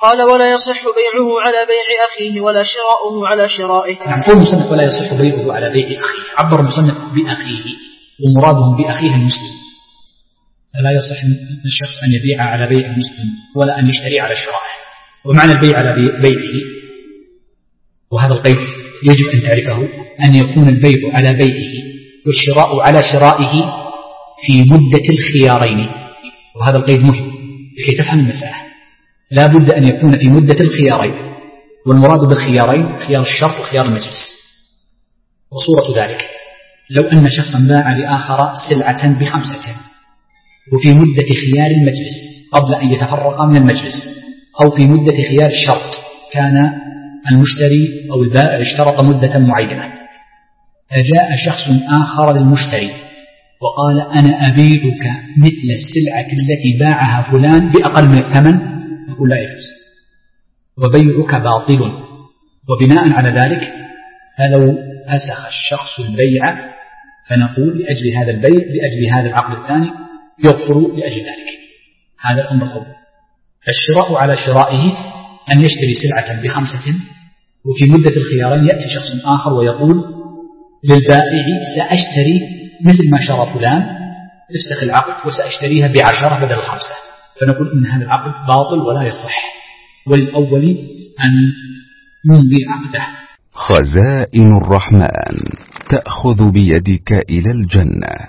قال ولا يصح بيعه على بيع أخيه ولا شراؤه على شرائه. نعم، قول المصنف ولا يصح بيعه على بيع أخيه، عبر المصنف بأخيه ومرادهم بأخيه المسلم، فلا يصح الشخص أن يبيع على بيع المسلم ولا أن يشتري على شرائه. ومعنى البيع على بيعه، وهذا القيد يجب أن تعرفه، أن يكون البيع على بيعه والشراء على شرائه في مدة الخيارين، وهذا القيد مهم لكي تفهم المسألة. لا بد أن يكون في مدة الخيارين، والمراد بالخيارين خيار الشرط وخيار المجلس. وصورة ذلك لو أن شخصا باع لآخر سلعة ب5 وفي مدة خيار المجلس قبل أن يتفرق من المجلس، أو في مدة خيار الشرط، كان المشتري أو البائع اشترط مدة معينة، فجاء شخص آخر للمشتري وقال أنا أبيعك مثل السلعة التي باعها فلان بأقل من الثمن، نقول لا يجوز وبيعك باطل. وبناء على ذلك فلو فسخ الشخص البيع فنقول لأجل هذا البيع لأجل هذا العقد الثاني يبطل لأجل ذلك. هذا الأمر الأول. الشراء على شرائه أن يشتري سلعة ب5 وفي مدة الخيارين يأتي شخص آخر ويقول للبائع سأشتري مثل ما شرى فلان، افسخ العقد وسأشتريها ب10 بدل 5، فنقول إن هذا العقد باطل ولا يصح، وللأول أن يمضي عقده. خزائن الرحمن تأخذ بيدك إلى الجنة.